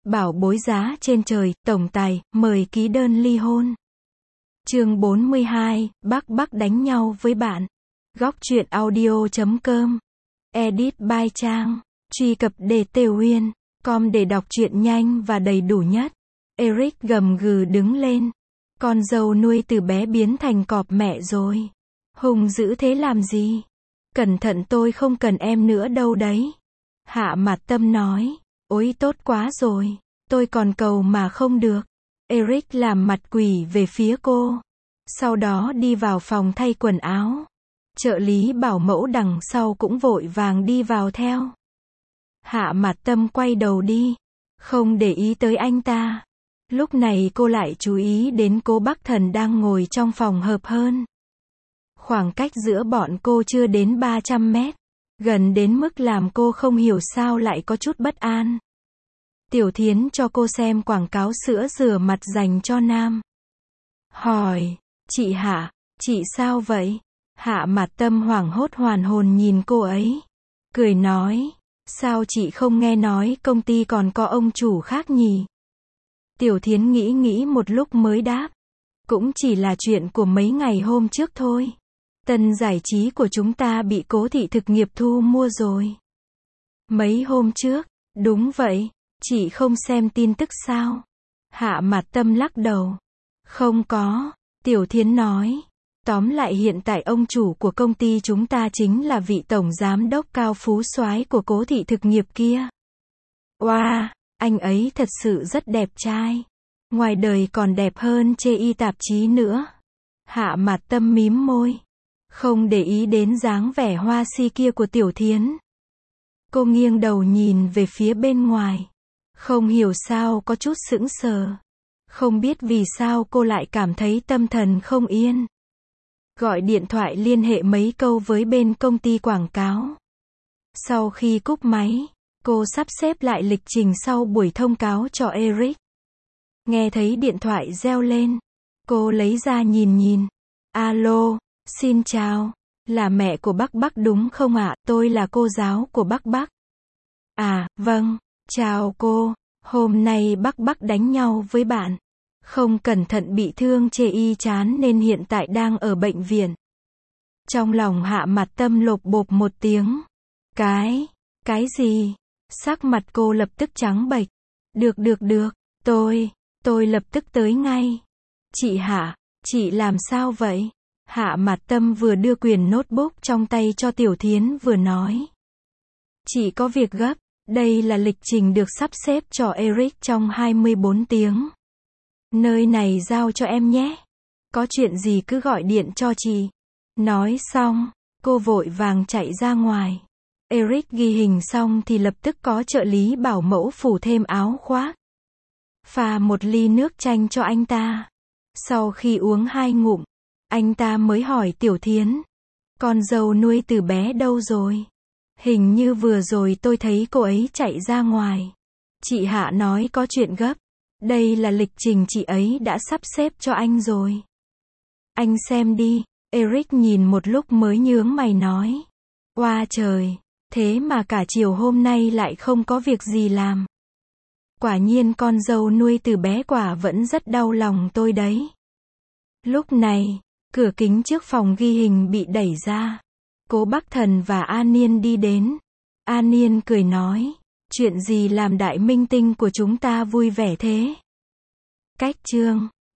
Bảo bối giá trên trời, tổng tài, mời ký đơn ly hôn. Chương 42, Bắc đánh nhau với bạn. Góc truyện audio.com. Edit by Trang. Truy cập dtuyên.com để đọc truyện nhanh và đầy đủ nhất. Eric gầm gừ đứng lên. Con dâu nuôi từ bé biến thành cọp mẹ rồi. Hùng dữ thế làm gì? Cẩn thận tôi không cần em nữa đâu đấy. Hạ Mạt Tâm nói. Ôi tốt quá rồi. Tôi còn cầu mà không được. Eric làm mặt quỷ về phía cô. Sau đó đi vào phòng thay quần áo. Trợ lý bảo mẫu đằng sau cũng vội vàng đi vào theo. Hạ Mạt Tâm quay đầu đi. Không để ý tới anh ta. Lúc này cô lại chú ý đến Cố Bắc Thần đang ngồi trong phòng hợp hơn. Khoảng cách giữa bọn cô chưa đến 300 mét. Gần đến mức làm cô không hiểu sao lại có chút bất an. Tiểu Thiến cho cô xem quảng cáo sữa rửa mặt dành cho nam. Hỏi, chị Hạ, chị sao vậy? Hạ Mạt Tâm hoảng hốt hoàn hồn nhìn cô ấy. Cười nói, sao chị không nghe nói công ty còn có ông chủ khác nhỉ? Tiểu Thiến nghĩ một lúc mới đáp. Cũng chỉ là chuyện của mấy ngày hôm trước thôi. Tân giải trí của chúng ta bị Cố thị thực nghiệp thu mua rồi. Mấy hôm trước, đúng vậy, chị không xem tin tức sao? Hạ Mạt Tâm lắc đầu. Không có, Tiểu Thiến nói. Tóm lại hiện tại ông chủ của công ty chúng ta chính là vị tổng giám đốc cao phú soái của Cố thị thực nghiệp kia. Wow, anh ấy thật sự rất đẹp trai. Ngoài đời còn đẹp hơn chê y tạp chí nữa. Hạ Mạt Tâm mím môi. Không để ý đến dáng vẻ hoa si kia của Tiểu Thiến. Cô nghiêng đầu nhìn về phía bên ngoài. Không hiểu sao có chút sững sờ. Không biết vì sao cô lại cảm thấy tâm thần không yên. Gọi điện thoại liên hệ mấy câu với bên công ty quảng cáo. Sau khi cúp máy, cô sắp xếp lại lịch trình sau buổi thông cáo cho Eric. Nghe thấy điện thoại reo lên. Cô lấy ra nhìn. Alo, xin chào. Là mẹ của Bắc đúng không ạ? Tôi là cô giáo của Bắc. À, vâng. Chào cô. Hôm nay Bắc đánh nhau với bạn. Không cẩn thận bị thương chê y chán nên hiện tại đang ở bệnh viện. Trong lòng Hạ Mạt Tâm lộp bộp một tiếng. Cái gì? Sắc mặt cô lập tức trắng bệch. Được. Tôi lập tức tới ngay. Chị Hạ, chị làm sao vậy? Hạ Mạt Tâm vừa đưa quyển notebook trong tay cho Tiểu Thiến vừa nói. Chị có việc gấp. Đây là lịch trình được sắp xếp cho Eric trong 24 tiếng. Nơi này giao cho em nhé. Có chuyện gì cứ gọi điện cho chị. Nói xong, cô vội vàng chạy ra ngoài. Eric ghi hình xong thì lập tức có trợ lý bảo mẫu phủ thêm áo khoác. Pha một ly nước chanh cho anh ta. Sau khi uống 2 ngụm, anh ta mới hỏi Tiểu Thiến. Con dâu nuôi từ bé đâu rồi? Hình như vừa rồi tôi thấy cô ấy chạy ra ngoài. Chị Hạ nói có chuyện gấp. Đây là lịch trình chị ấy đã sắp xếp cho anh rồi. Anh xem đi. Eric nhìn một lúc mới nhướng mày nói. Oa trời, thế mà cả chiều hôm nay lại không có việc gì làm. Quả nhiên con dâu nuôi từ bé quả vẫn rất đau lòng tôi đấy. Lúc này, cửa kính trước phòng ghi hình bị đẩy ra. Cố Bắc Thần và An Niên đi đến. An Niên cười nói. Chuyện gì làm đại minh tinh của chúng ta vui vẻ thế? Cách chương